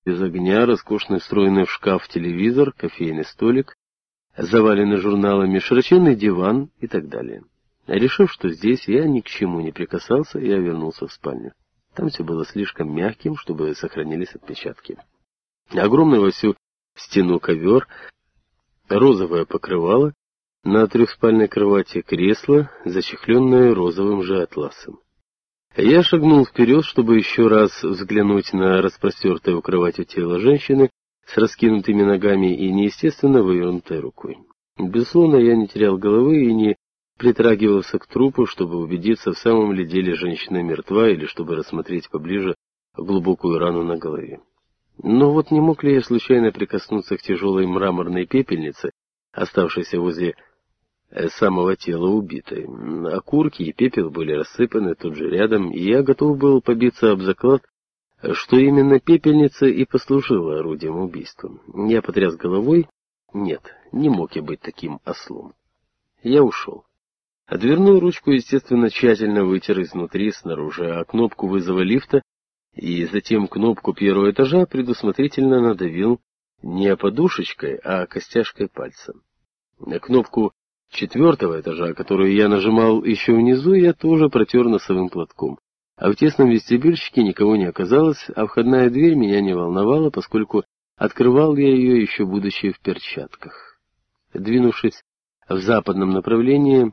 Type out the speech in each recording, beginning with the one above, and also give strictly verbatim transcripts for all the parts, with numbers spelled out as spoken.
без огня, роскошно встроенный в шкаф телевизор, кофейный столик, заваленный журналами, широченный диван и так далее. Решив, что здесь я ни к чему не прикасался, я вернулся в спальню. Там все было слишком мягким, чтобы сохранились отпечатки. Огромный во всю стену ковер, розовое покрывало, на трехспальной кровати кресло, зачехленное розовым же атласом. Я шагнул вперед, чтобы еще раз взглянуть на распростертое у кровати тело женщины с раскинутыми ногами и неестественно вывернутой рукой. Безусловно, я не терял головы и не притрагивался к трупу, чтобы убедиться, в самом ли деле женщина мертва или чтобы рассмотреть поближе глубокую рану на голове. Но вот не мог ли я случайно прикоснуться к тяжелой мраморной пепельнице, оставшейся возле самого тела убитой. Окурки и пепел были рассыпаны тут же рядом, и я готов был побиться об заклад, что именно пепельница и послужила орудием убийства. Я потряс головой. Нет, не мог я быть таким ослом. Я ушел. А дверную ручку, естественно, тщательно вытер изнутри и снаружи, а кнопку вызова лифта и затем кнопку первого этажа предусмотрительно надавил не подушечкой, а костяшкой пальца. Кнопку четвертого этажа, которую я нажимал еще внизу, я тоже протер носовым платком. А в тесном вестибюльчике никого не оказалось, а входная дверь меня не волновала, поскольку открывал я ее, еще будучи в перчатках. Двинувшись в западном направлении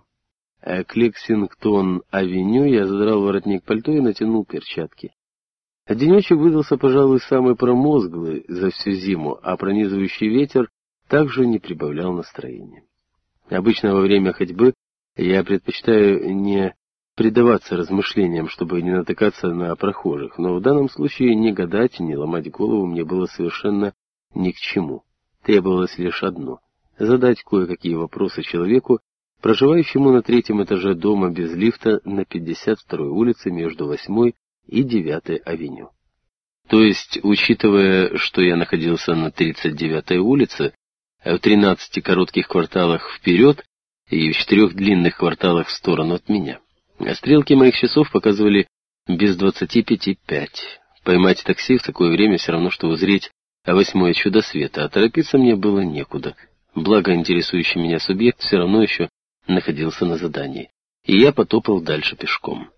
к Лексингтон-авеню, я задрал воротник пальто и натянул перчатки. Денечек выдался, пожалуй, самый промозглый за всю зиму, а пронизывающий ветер также не прибавлял настроения. Обычно во время ходьбы я предпочитаю не предаваться размышлениям, чтобы не натыкаться на прохожих, но в данном случае не гадать, не ломать голову мне было совершенно ни к чему. Требовалось лишь одно — задать кое-какие вопросы человеку, проживающему на третьем этаже дома без лифта на пятьдесят второй улице между восьмой и девятой авеню. То есть, учитывая, что я находился на тридцать девятой улице, в тринадцати коротких кварталах вперед и в четырех длинных кварталах в сторону от меня. Стрелки моих часов показывали без двадцати пяти пять. Поймать такси в такое время все равно, что узреть восьмое чудо света, а торопиться мне было некуда. Благо, интересующий меня субъект все равно еще находился на задании, и я потопал дальше пешком.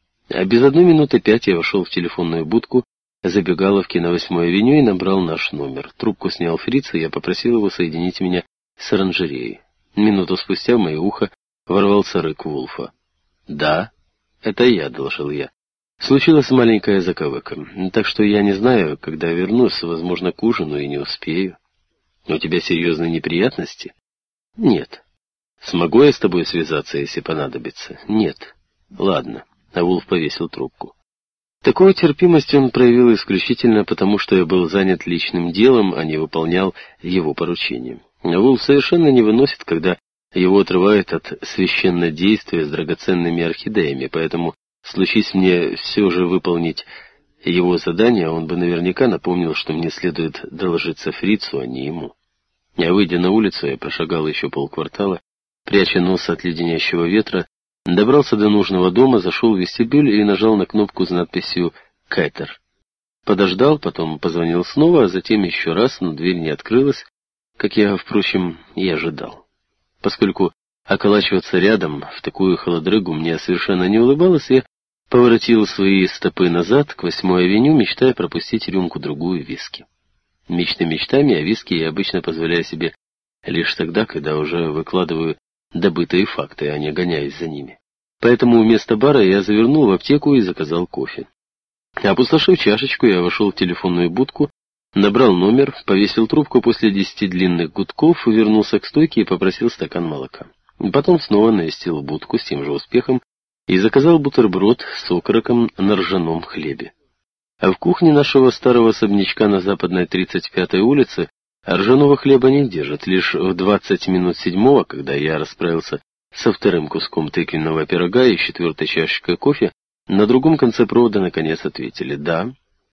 А без одной минуты пять я вошел в телефонную будку забегаловки на восьмой авеню и набрал наш номер. Трубку снял фриц, и я попросил его соединить меня с оранжереей. Минуту спустя в мое ухо ворвался рык Вулфа. «Да, это я», — доложил я. «Случилась маленькая заковыка, так что я не знаю, когда вернусь, возможно, к ужину и не успею». «У тебя серьезные неприятности?» «Нет». «Смогу я с тобой связаться, если понадобится?» «Нет». «Ладно». А Вулф повесил трубку. Такую терпимость он проявил исключительно потому, что я был занят личным делом, а не выполнял его поручения. Вулф совершенно не выносит, когда его отрывает от священнодействия с драгоценными орхидеями, поэтому, случись мне все же выполнить его задание, он бы наверняка напомнил, что мне следует доложиться фрицу, а не ему. Я, выйдя на улицу, я прошагал еще полквартала, пряча нос от леденящего ветра, добрался до нужного дома, зашел в вестибюль и нажал на кнопку с надписью «Кайтер». Подождал, потом позвонил снова, а затем еще раз, но дверь не открылась, как я, впрочем, и ожидал. Поскольку околачиваться рядом в такую холодрыгу мне совершенно не улыбалось, я поворотил свои стопы назад к восьмой авеню, мечтая пропустить рюмку-другую виски. Мечты мечтами, а виски я обычно позволяю себе лишь тогда, когда уже выкладываю добытые факты, а не гоняюсь за ними. Поэтому вместо бара я завернул в аптеку и заказал кофе. Опустошив чашечку, я вошел в телефонную будку, набрал номер, повесил трубку после десяти длинных гудков, вернулся к стойке и попросил стакан молока. Потом снова навестил будку с тем же успехом и заказал бутерброд с окороком на ржаном хлебе. А в кухне нашего старого особнячка на западной тридцать пятой улице ржаного хлеба не держат. Лишь в двадцать минут седьмого, когда я расправился со вторым куском тыквенного пирога и четвертой чашечкой кофе, на другом конце провода наконец ответили «да».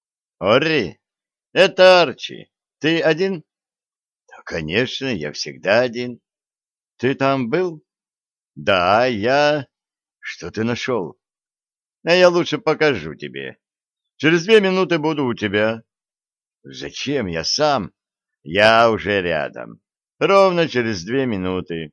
«Орри, это Арчи. Ты один?» «Да, конечно, я всегда один. Ты там был?» «Да, я...» «Что ты нашел?» «А я лучше покажу тебе. Через две минуты буду у тебя». Зачем я сам? Я уже рядом. Ровно через две минуты.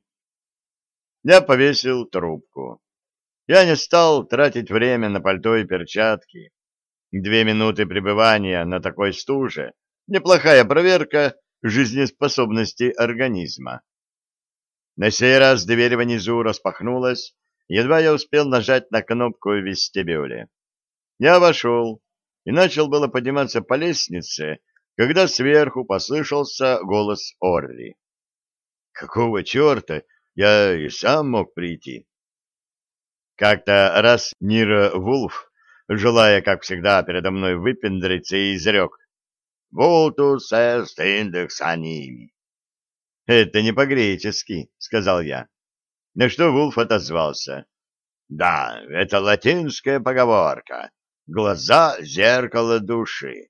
Я повесил трубку. Я не стал тратить время на пальто и перчатки. Две минуты пребывания на такой стуже — неплохая проверка жизнеспособности организма. На сей раз дверь внизу распахнулась, едва я успел нажать на кнопку в вестибюле. Я вошел и начал было подниматься по лестнице, когда сверху послышался голос Орли. Какого черта? Я и сам мог прийти. Как-то раз Нира Вулф, желая, как всегда, передо мной выпендриться, и изрек «Vultus est index animi». «Это не по-гречески», — сказал я. На что Вулф отозвался. «Да, это латинская поговорка. Глаза — зеркало души».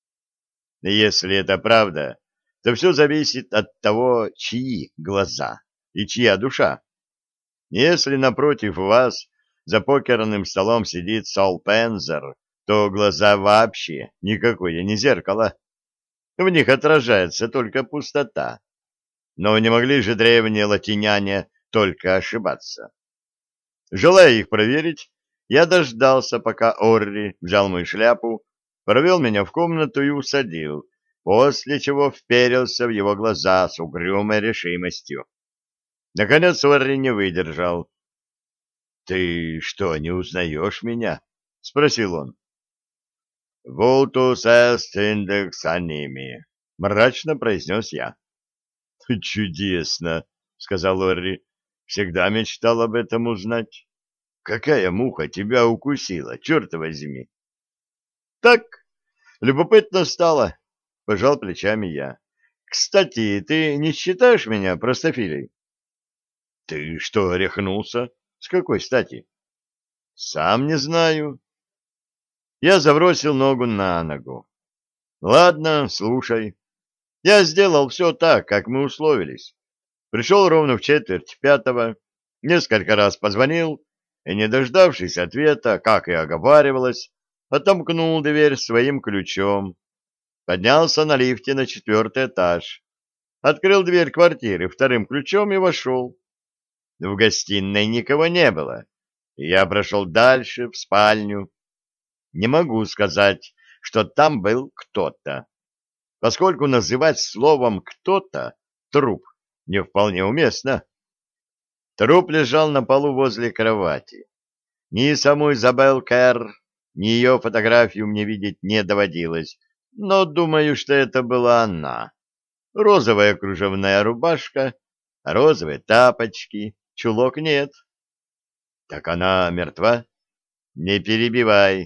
Если это правда, то все зависит от того, чьи глаза и чья душа. Если напротив вас за покерным столом сидит Сол Пензер, то глаза вообще никакое не зеркало. В них отражается только пустота. Но не могли же древние латиняне только ошибаться. Желая их проверить, я дождался, пока Орри взял мою шляпу, провел меня в комнату и усадил, после чего вперился в его глаза с угрюмой решимостью. Наконец Орри не выдержал. — Ты что, не узнаешь меня? — спросил он. — Vultus est index animi, — мрачно произнес я. — Чудесно, — сказал Орри. — Всегда мечтал об этом узнать. Какая муха тебя укусила, черт возьми? — Так, любопытно стало, — пожал плечами я. — Кстати, ты не считаешь меня простофилей? — Ты что, рехнулся? С какой стати? — Сам не знаю. Я забросил ногу на ногу. — Ладно, слушай. Я сделал все так, как мы условились. Пришел ровно в четверть пятого, несколько раз позвонил, и, не дождавшись ответа, как и оговаривалось, отомкнул дверь своим ключом, поднялся на лифте на четвертый этаж, открыл дверь квартиры вторым ключом и вошел. В гостиной никого не было, и я прошел дальше, в спальню. Не могу сказать, что там был кто-то, поскольку называть словом «кто-то» труп не вполне уместно. Труп лежал на полу возле кровати. Ни саму Изабелл Кэр, ни ее фотографию мне видеть не доводилось, но думаю, что это была она. Розовая кружевная рубашка, розовые тапочки, чулок нет. Так она мертва? Не перебивай.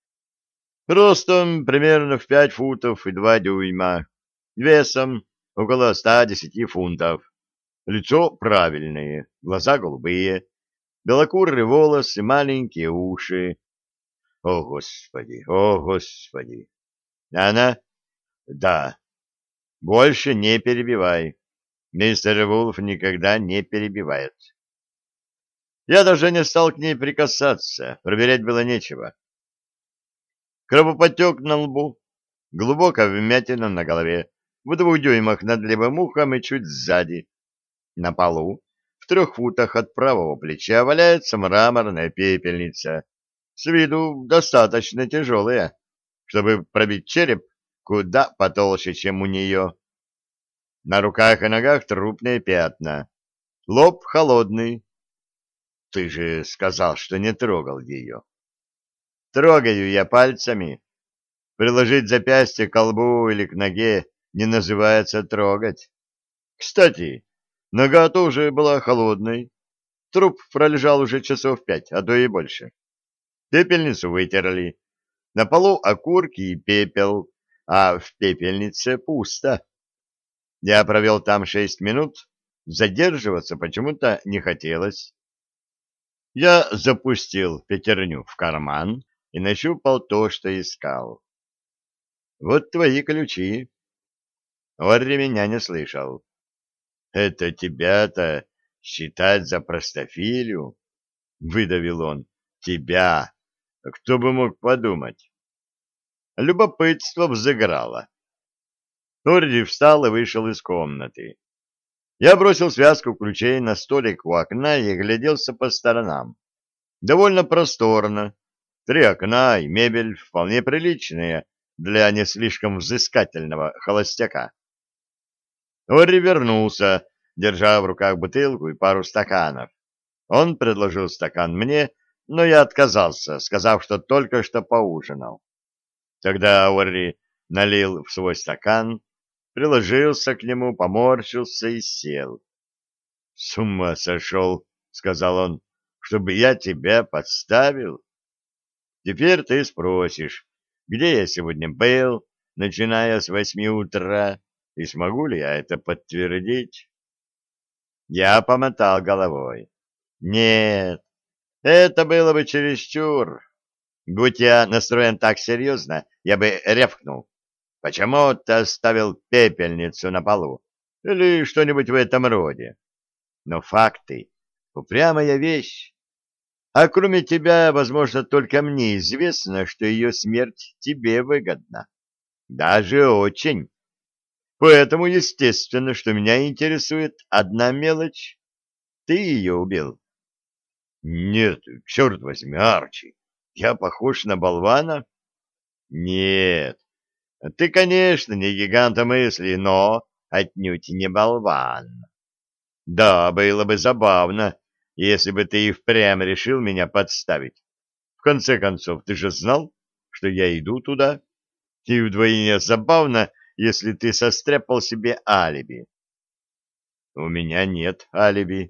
Ростом примерно в пять футов и два дюйма, весом около ста десяти фунтов. Лицо правильное, глаза голубые, белокурые волосы, маленькие уши. О, Господи, о, Господи! Она? Да. Больше не перебивай. Мистер Вулф никогда не перебивает. Я даже не стал к ней прикасаться, проверять было нечего. Кровоподтек на лбу, глубокая вмятина на голове, в двух дюймах над левым ухом и чуть сзади. На полу, в трех футах от правого плеча, валяется мраморная пепельница, с виду достаточно тяжелая, чтобы пробить череп куда потолще, чем у нее. На руках и ногах трупные пятна, лоб холодный. Ты же сказал, что не трогал ее. Трогаю я пальцами. Приложить запястье к колбу или к ноге не называется трогать. Кстати, нога тоже была холодной. Труп пролежал уже часов пять, а то и больше. Пепельницу вытерли. На полу окурки и пепел, а в пепельнице пусто. Я провел там шесть минут, задерживаться почему-то не хотелось. Я запустил пятерню в карман и нащупал то, что искал. Вот твои ключи. Орри меня не слышал. Это тебя-то считать за простофилю? Выдавил он. Тебя. Кто бы мог подумать? Любопытство взыграло. Орри встал и вышел из комнаты. Я бросил связку ключей на столик у окна и огляделся по сторонам. Довольно просторно. Три окна и мебель вполне приличные для не слишком взыскательного холостяка. Орри вернулся, держа в руках бутылку и пару стаканов. Он предложил стакан мне, но я отказался, сказав, что только что поужинал. Тогда Орри налил в свой стакан, приложился к нему, поморщился и сел. — С ума сошел, — сказал он, — чтобы я тебя подставил. Теперь ты спросишь, где я сегодня был, начиная с восьми утра, и смогу ли я это подтвердить? Я помотал головой. Нет, это было бы чересчур. Будь я настроен так серьезно, я бы рявкнул. Почему ты оставил пепельницу на полу? Или что-нибудь в этом роде. Но факты — упрямая вещь. А кроме тебя, возможно, только мне известно, что ее смерть тебе выгодна. Даже очень. Поэтому, естественно, что меня интересует одна мелочь. Ты ее убил. Нет, черт возьми, Арчи, я похож на болвана? Нет, ты, конечно, не гигант мысли, но отнюдь не болван. Да, было бы забавно, если бы ты и впрямь решил меня подставить. В конце концов, ты же знал, что я иду туда. И вдвойне забавно, если ты состряпал себе алиби. У меня нет алиби.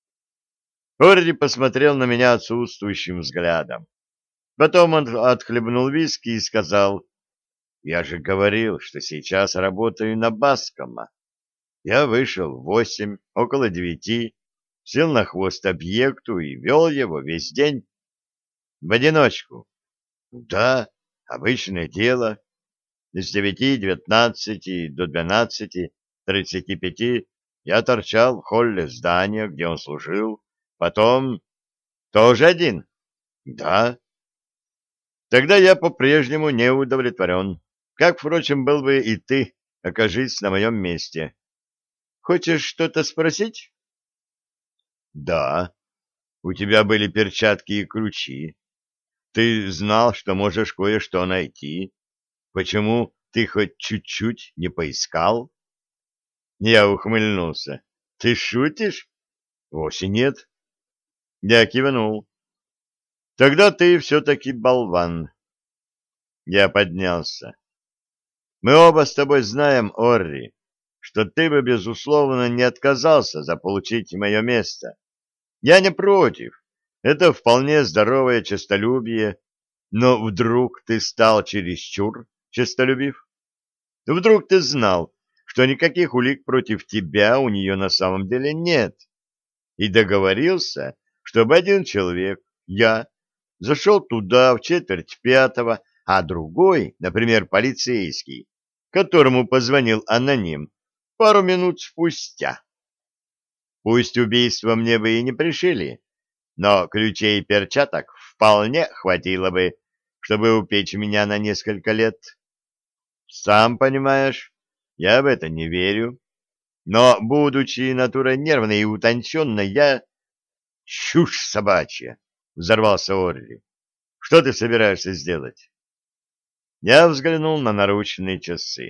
Орри посмотрел на меня отсутствующим взглядом. Потом он отхлебнул виски и сказал: «Я же говорил, что сейчас работаю на Баскома. Я вышел в восемь, около девяти, сел на хвост объекту и вел его весь день. В одиночку. Да, обычное дело. С девяти девятнадцати до двенадцати тридцати пяти я торчал в холле здания, где он служил. Потом... Тоже один? Да. Тогда я по-прежнему не удовлетворен. Как, впрочем, был бы и ты, окажись на моем месте. Хочешь что-то спросить? Да. У тебя были перчатки и ключи. Ты знал, что можешь кое-что найти. Почему ты хоть чуть-чуть не поискал? Я ухмыльнулся. Ты шутишь? Вовсе нет. Я кивнул. Тогда ты все-таки болван. Я поднялся. Мы оба с тобой знаем, Орри, что ты бы, безусловно, не отказался заполучить мое место. Я не против. Это вполне здоровое честолюбие. Но вдруг ты стал чересчур честолюбив? Вдруг ты знал, что никаких улик против тебя у нее на самом деле нет, и договорился, чтобы один человек, я, зашел туда в четверть пятого, а другой, например, полицейский, которому позвонил аноним, пару минут спустя. Пусть убийство мне бы и не пришили, но ключей и перчаток вполне хватило бы, чтобы упечь меня на несколько лет. Сам понимаешь, я в это не верю, но, будучи натурой нервной и утонченной, я... Чушь собачья! — взорвался Орри. — Что ты собираешься сделать? Я взглянул на наручные часы.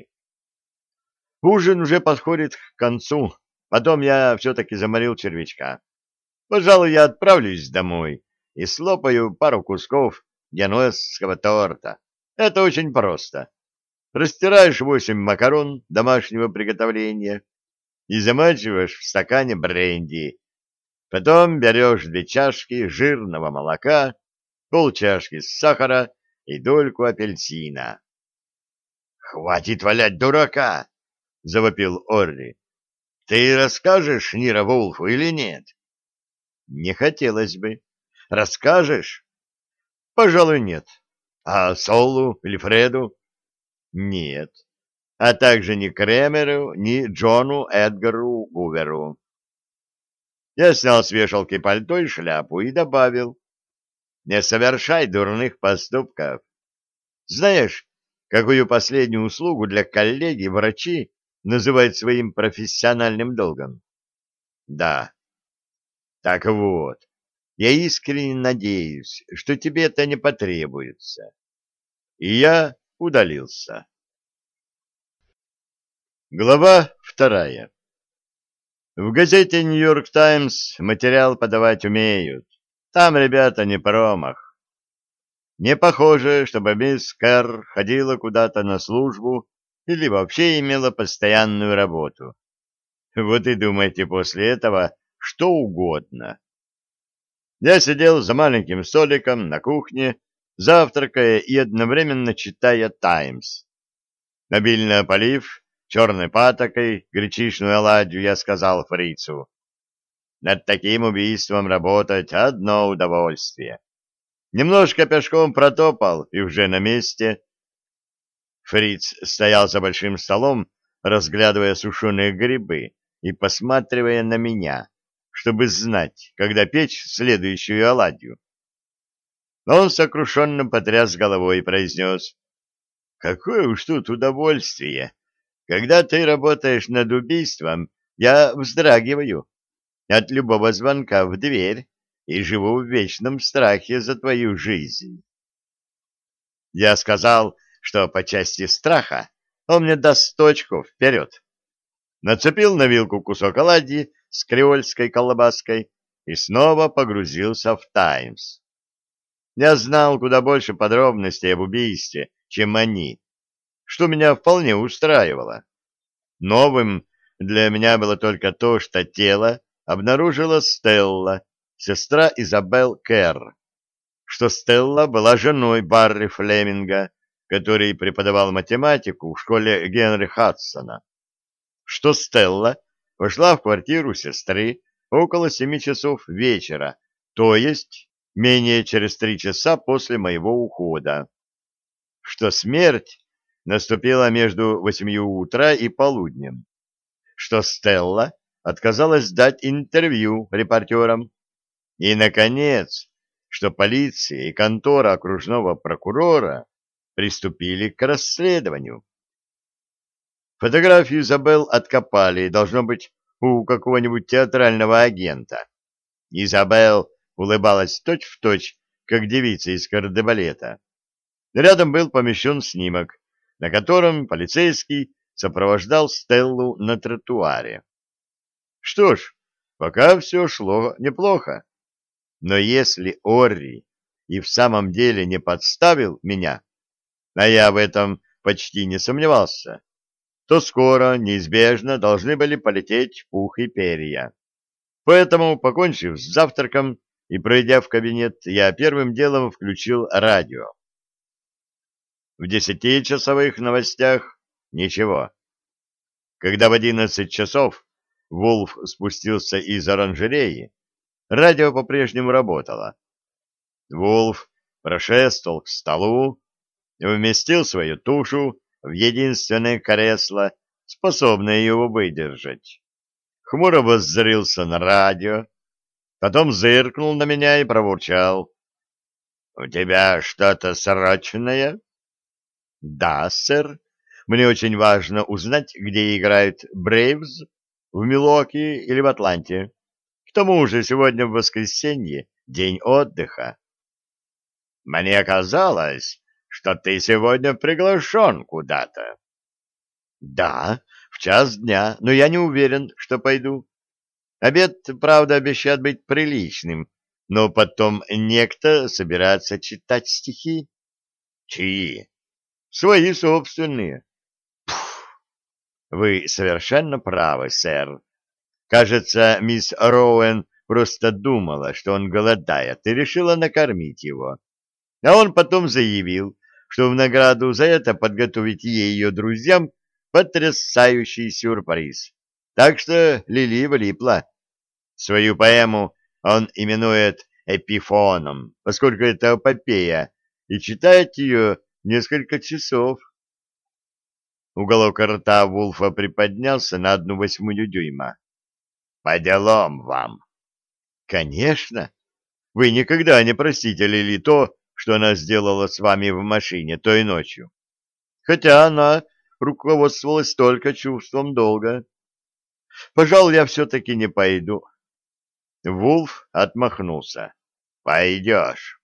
Ужин уже подходит к концу, потом я все-таки заморил червячка. Пожалуй, я отправлюсь домой и слопаю пару кусков генуэзского торта. Это очень просто. Растираешь восемь макарон домашнего приготовления и замачиваешь в стакане бренди. Потом берешь две чашки жирного молока, полчашки сахара и дольку апельсина. — Хватит валять дурака! — завопил Орри. — Ты расскажешь Ниро Вулфу или нет? — Не хотелось бы. — Расскажешь? — Пожалуй, нет. — А Солу или Фреду? — Нет. А также ни Кремеру, ни Джону Эдгару Гуверу. Я снял с вешалки пальто и шляпу и добавил: не совершай дурных поступков. Знаешь, какую последнюю услугу для коллеги врачи называют своим профессиональным долгом? Да. Так вот, я искренне надеюсь, что тебе это не потребуется. И я удалился. Глава вторая. В газете «Нью-Йорк Таймс» материал подавать умеют. Там ребята не промах. Не похоже, чтобы мисс Кэр ходила куда-то на службу или вообще имела постоянную работу. Вот и думайте после этого что угодно. Я сидел за маленьким столиком на кухне, завтракая и одновременно читая «Таймс». Обильно полив черной патокой гречишную оладью, я сказал фрицу: «Над таким убийством работать одно удовольствие». Немножко пешком протопал и уже на месте. Фриц стоял за большим столом, разглядывая сушеные грибы и посматривая на меня, чтобы знать, когда печь следующую оладью. Он сокрушенно потряс головой и произнес: «Какое уж тут удовольствие! Когда ты работаешь над убийством, я вздрагиваю от любого звонка в дверь и живу в вечном страхе за твою жизнь». Я сказал, что по части страха он мне даст точку вперед. Нацепил на вилку кусок оладьи с креольской колбаской и снова погрузился в «Таймс». Я знал куда больше подробностей об убийстве, чем они, что меня вполне устраивало. Новым для меня было только то, что тело обнаружила Стелла, сестра Изабелл Кэр, что Стелла была женой Барри Флеминга, который преподавал математику в школе Генри Хадсона, что Стелла вошла в квартиру сестры около семи часов вечера, то есть менее через три часа после моего ухода, что смерть наступила между восемью утра и полуднем, что Стелла отказалась дать интервью репортерам, и, наконец, что полиция и контора окружного прокурора приступили к расследованию. Фотографию Изабелл откопали, должно быть, у какого-нибудь театрального агента. Изабелл улыбалась точь-в-точь, как девица из кардебалета. Рядом был помещен снимок, на котором полицейский сопровождал Стеллу на тротуаре. Что ж, пока все шло неплохо. Но если Орри и в самом деле не подставил меня, а я в этом почти не сомневался, то скоро неизбежно должны были полететь пух и перья. Поэтому, покончив с завтраком и пройдя в кабинет, я первым делом включил радио. В десятичасовых новостях ничего. Когда в одиннадцать часов Вулф спустился из оранжереи, радио по-прежнему работало. Вулф прошествовал к столу, вместил свою тушу в единственное кресло, способное его выдержать. Хмуро воззрился на радио, потом зыркнул на меня и пробурчал: «У тебя что-то срочное?» «Да, сэр. Мне очень важно узнать, где играют Брейвз, в Милуоки или в Атланте. К тому же сегодня в воскресенье, день отдыха». «Мне казалось, что ты сегодня приглашен куда-то». «Да, в час дня, но я не уверен, что пойду. Обед, правда, обещает быть приличным, но потом некто собирается читать стихи». «Чьи?» «Свои собственные». «Пф, вы совершенно правы, сэр. Кажется, мисс Роуэн просто думала, что он голодает, и решила накормить его. А он потом заявил, что в награду за это подготовить ей и ее друзьям потрясающий сюрприз. Так что Лили влипла. Свою поэму он именует эпифоном, поскольку это эпопея, и читает ее несколько часов». Уголок рта Вулфа приподнялся на одну восьмую дюйма. «По делам вам». «Конечно. Вы никогда не простите Лили то, что она сделала с вами в машине той ночью. Хотя она руководствовалась только чувством долга. Пожалуй, я все-таки не пойду. Вулф отмахнулся. Пойдешь.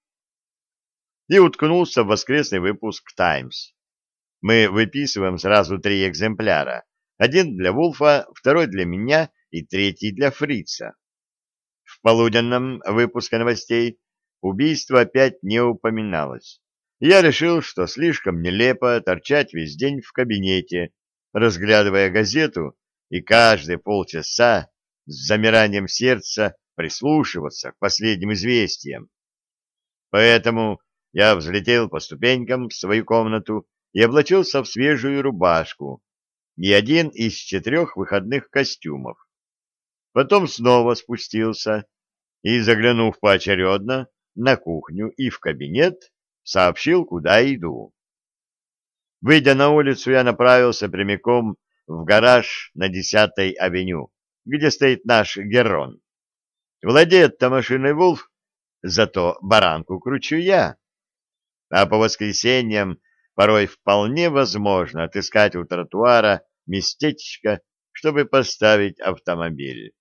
И уткнулся в воскресный выпуск «Таймс». Мы выписываем сразу три экземпляра. Один для Вулфа, второй для меня и третий для Фрица. В полуденном выпуске новостей убийство опять не упоминалось. Я решил, что слишком нелепо торчать весь день в кабинете, разглядывая газету и каждые полчаса с замиранием сердца прислушиваться к последним известиям. Поэтому я взлетел по ступенькам в свою комнату и облачился в свежую рубашку и один из четырех выходных костюмов. Потом снова спустился и, заглянув поочередно на кухню и в кабинет, сообщил, куда иду. Выйдя на улицу, я направился прямиком в гараж на десятой авеню, где стоит наш Герон. Владеет-то машиной Вулф, зато баранку кручу я. А по воскресеньям порой вполне возможно отыскать у тротуара местечко, чтобы поставить автомобиль.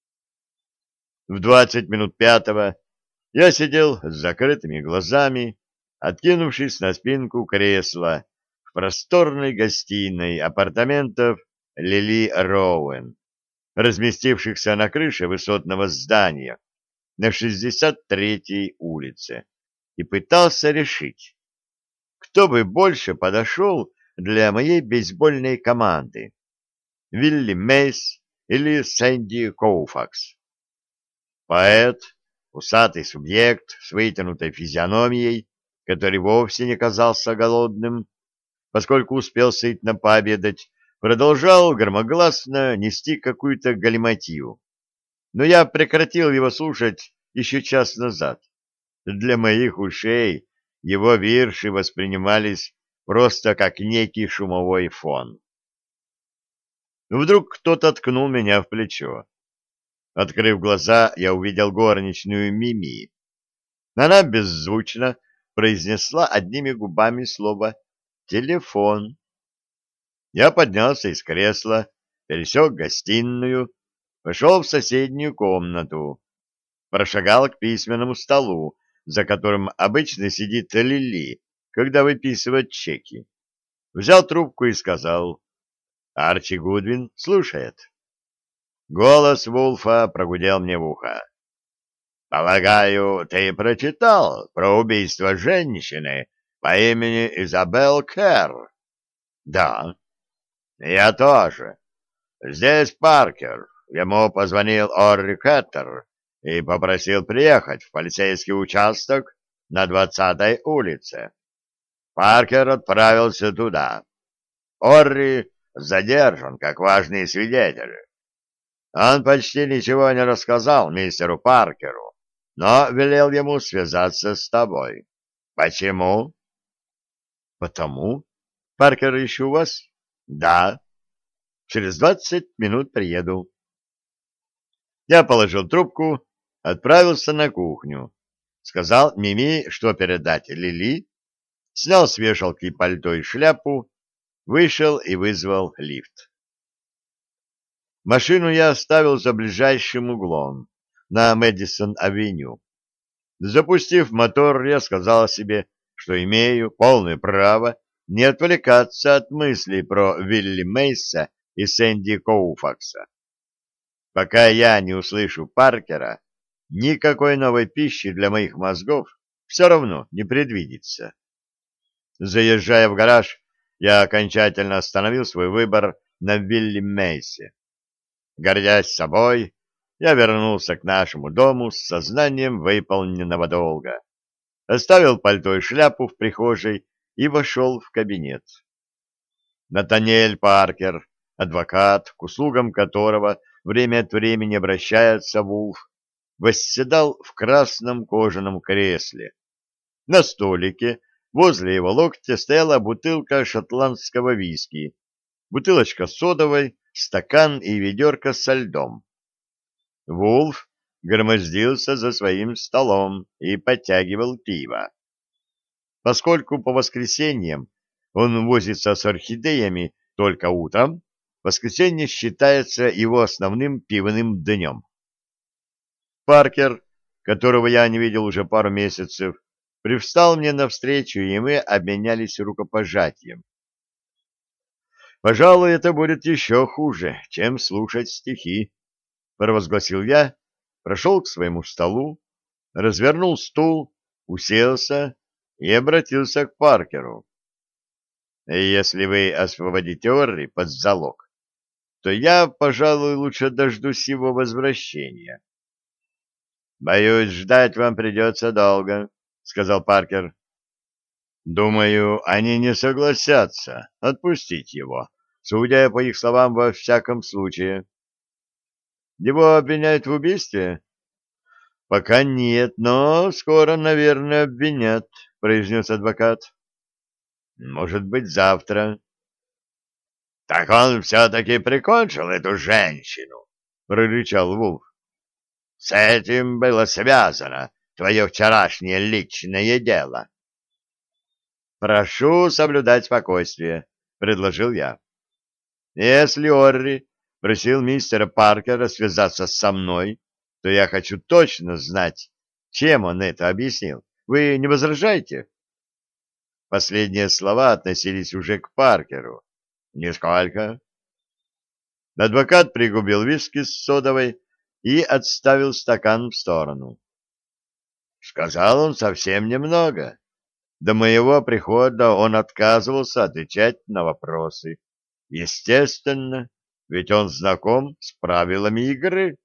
В двадцать минут пятого я сидел с закрытыми глазами, откинувшись на спинку кресла в просторной гостиной апартаментов Лили Роуэн, разместившихся на крыше высотного здания на шестьдесят третьей улице, и пытался решить, кто бы больше подошел для моей бейсбольной команды, Вилли Мейс или Сэнди Коуфакс. Поэт, усатый субъект с вытянутой физиономией, который вовсе не казался голодным, поскольку успел сытно пообедать, продолжал громогласно нести какую-то галиматью. Но я прекратил его слушать еще час назад. Для моих ушей его вирши воспринимались просто как некий шумовой фон. Вдруг кто-то ткнул меня в плечо. Открыв глаза, я увидел горничную Мими. Она беззвучно произнесла одними губами слово «телефон». Я поднялся из кресла, пересек гостиную, пошел в соседнюю комнату, прошагал к письменному столу, за которым обычно сидит Лили, когда выписывает чеки. Взял трубку и сказал: «Арчи Гудвин слушает». Голос Вулфа прогудел мне в ухо. «Полагаю, ты прочитал про убийство женщины по имени Изабелл Керр?» «Да». «Я тоже. Здесь Паркер. Ему позвонил Орри Кеттер и попросил приехать в полицейский участок на двадцатой улице. Паркер отправился туда. Орри задержан как важный свидетель. Он почти ничего не рассказал мистеру Паркеру, но велел ему связаться с тобой. Почему?» «Потому? Паркер еще у вас?» «Да. Через двадцать минут приеду». Я положил трубку, отправился на кухню, сказал Мими, что передать Лили, снял с вешалки пальто и шляпу, вышел и вызвал лифт. Машину я оставил за ближайшим углом, на Мэдисон-авеню. Запустив мотор, я сказал себе, что имею полное право не отвлекаться от мыслей про Вилли Мейса и Сэнди Коуфакса. Пока я не услышу Паркера, никакой новой пищи для моих мозгов все равно не предвидится. Заезжая в гараж, я окончательно остановил свой выбор на Вилли Мейсе. Гордясь собой, я вернулся к нашему дому с сознанием выполненного долга, оставил пальто и шляпу в прихожей и вошел в кабинет. Натаниэль Паркер, адвокат, к услугам которого время от времени обращается Вулф, восседал в красном кожаном кресле. На столике возле его локтя стояла бутылка шотландского виски, бутылочка содовой, стакан и ведерко со льдом. Вулф громоздился за своим столом и подтягивал пиво. Поскольку по воскресеньям он возится с орхидеями Только утром воскресенье считается его основным пивным днем. Паркер, которого я не видел уже пару месяцев, привстал мне навстречу, и мы обменялись рукопожатием. «Пожалуй, это будет еще хуже, чем слушать стихи», — провозгласил я, прошел к своему столу, развернул стул, уселся и обратился к Паркеру. «Если вы освободите Орри под залог, то я, пожалуй, лучше дождусь его возвращения». «Боюсь, ждать вам придется долго», — сказал Паркер. «Думаю, они не согласятся отпустить его, судя по их словам, во всяком случае». «Его обвиняют в убийстве?» «Пока нет, но скоро, наверное, обвинят», — произнес адвокат. «Может быть, завтра». «Так он все-таки прикончил эту женщину», — прорычал Вулф. «С этим было связано твое вчерашнее личное дело». «Прошу соблюдать спокойствие», — предложил я. «Если Орри просил мистера Паркера связаться со мной, то я хочу точно знать, чем он это объяснил. Вы не возражаете?» Последние слова относились уже к Паркеру. «Нисколько». Адвокат пригубил виски с содовой и отставил стакан в сторону. Сказал он совсем немного. До моего прихода он отказывался отвечать на вопросы. Естественно, ведь он знаком с правилами игры.